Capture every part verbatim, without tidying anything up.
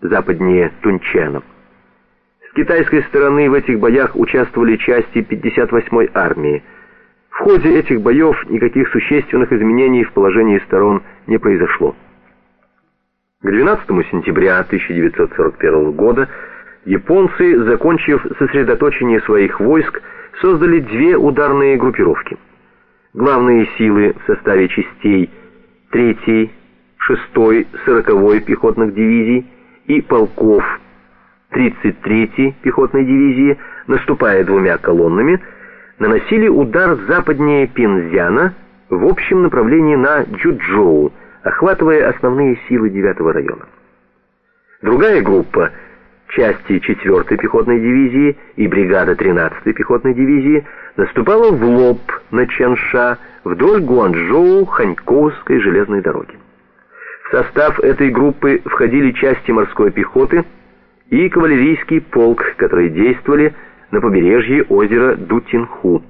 западнее Тунчэна. С китайской стороны в этих боях участвовали части пятьдесят восьмой армии. В ходе этих боев никаких существенных изменений в положении сторон не произошло. К двенадцатому сентября тысяча девятьсот сорок первого года японцы, закончив сосредоточение своих войск, создали две ударные группировки. Главные силы в составе частей третьей, шестой, сороковой пехотных дивизий и полков тридцать третьей пехотной дивизии, наступая двумя колоннами, наносили удар западнее Пинсяна в общем направлении на Чжучжоу, охватывая основные силы девятого района. Другая группа, части четвёртой пехотной дивизии и бригада тринадцатой пехотной дивизии, наступала в лоб на Чанша вдоль Гуанчжоу-Ханьковской железной дороги. В состав этой группы входили части морской пехоты и кавалерийский полк, которые действовали на побережье озера Дутинху.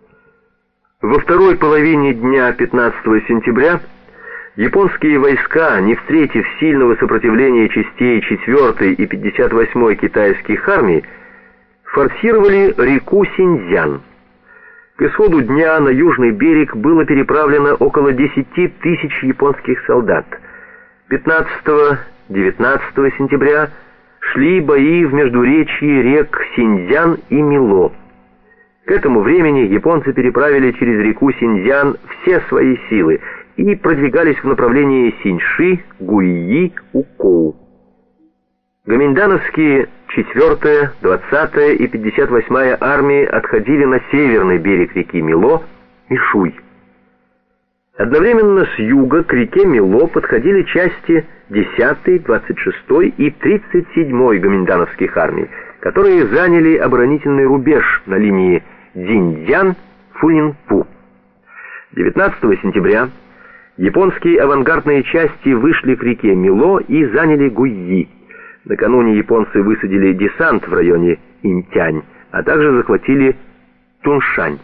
Во второй половине дня пятнадцатого сентября японские войска, не встретив сильного сопротивления частей четвёртой и пятьдесят восьмой китайских армий, форсировали реку Синьцзян. К исходу дня на южный берег было переправлено около десяти тысяч японских солдат. пятнадцатого-девятнадцатого сентября шли бои в междуречье рек Синьцзян и Мило. К этому времени японцы переправили через реку Синьцзян все свои силы и продвигались в направлении Синьши, Гуйи, Укоу. Гоминдановские четвёртая, двадцатая и пятьдесят восьмая армии отходили на северный берег реки Мило, Мишуй. Одновременно с юга к реке Мило подходили части десятой, двадцать шестой и тридцать седьмой гоминдановских армий, которые заняли оборонительный рубеж на линии Дзиньцзян-Фунинпу. девятнадцатого сентября японские авангардные части вышли к реке Мило и заняли Гуйи. Накануне японцы высадили десант в районе Интянь, а также захватили Туншань.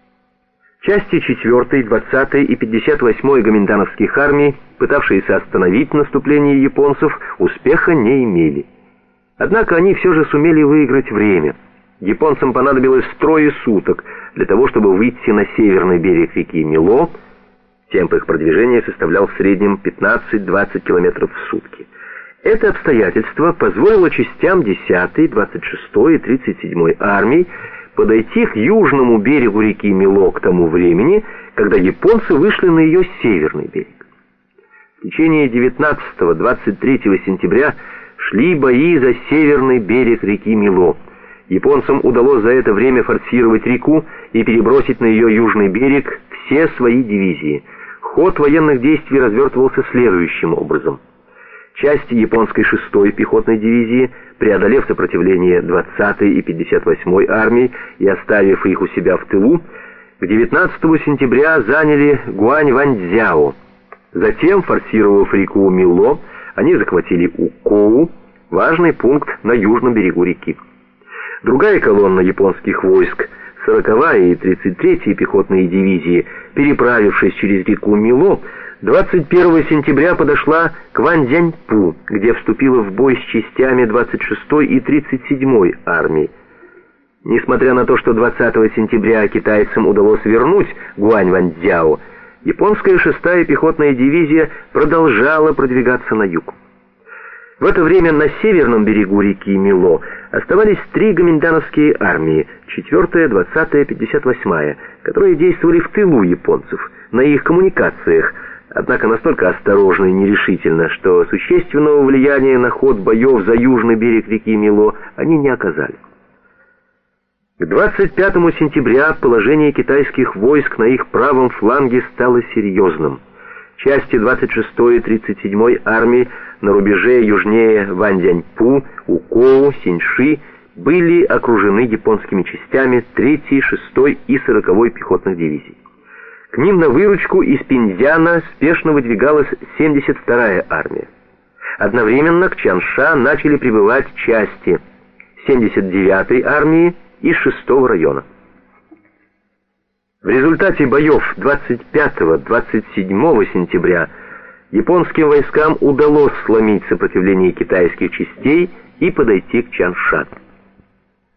Части четвёртой, двадцатой и пятьдесят восьмой гоминдановских армий, пытавшиеся остановить наступление японцев, успеха не имели. Однако они все же сумели выиграть время. Японцам понадобилось трое суток для того, чтобы выйти на северный берег реки Мило. Темп их продвижения составлял в среднем пятнадцать-двадцать километров в сутки. Это обстоятельство позволило частям десятой, двадцать шестой и тридцать седьмой армий подойти к южному берегу реки Мило к тому времени, когда японцы вышли на ее северный берег. В течение девятнадцатого-двадцать третьего сентября шли бои за северный берег реки Мило. Японцам удалось за это время форсировать реку и перебросить на ее южный берег все свои дивизии. Ход военных действий развертывался следующим образом. Части японской шестой пехотной дивизии, преодолев сопротивление двадцатой и пятьдесят восьмой армий и оставив их у себя в тылу, к девятнадцатому сентября заняли Гуаньваньцзяо. Затем, форсировав реку Мило, они захватили Укоу, важный пункт на южном берегу реки. Другая колонна японских войск, сороковая и тридцать третья пехотные дивизии, переправившись через реку Мило, двадцать первого сентября подошла к Ваньцзяньпу, где вступила в бой с частями двадцать шестой и тридцать седьмой армий. Несмотря на то, что двадцатого сентября китайцам удалось вернуть Гуаньваньцзяо, японская шестая пехотная дивизия продолжала продвигаться на юг. В это время на северном берегу реки Мило оставались три гоминдановские армии, четвёртая, двадцатая, пятьдесят восьмая, которые действовали в тылу японцев, на их коммуникациях, однако настолько осторожно и нерешительно, что существенного влияния на ход боев за южный берег реки Мило они не оказали. К двадцать пятому сентября положение китайских войск на их правом фланге стало серьезным. Части двадцать шестой и тридцать седьмой армии на рубеже южнее Ваньцзяньпу, Укоу, Синьши были окружены японскими частями третьей, шестой и сороковой пехотных дивизий. К ним на выручку из Пинсяна спешно выдвигалась семьдесят вторая армия. Одновременно к Чанша начали прибывать части семьдесят девятой армии из шестого района. В результате боев двадцать пятого — двадцать седьмого сентября японским войскам удалось сломить сопротивление китайских частей и подойти к Чанша.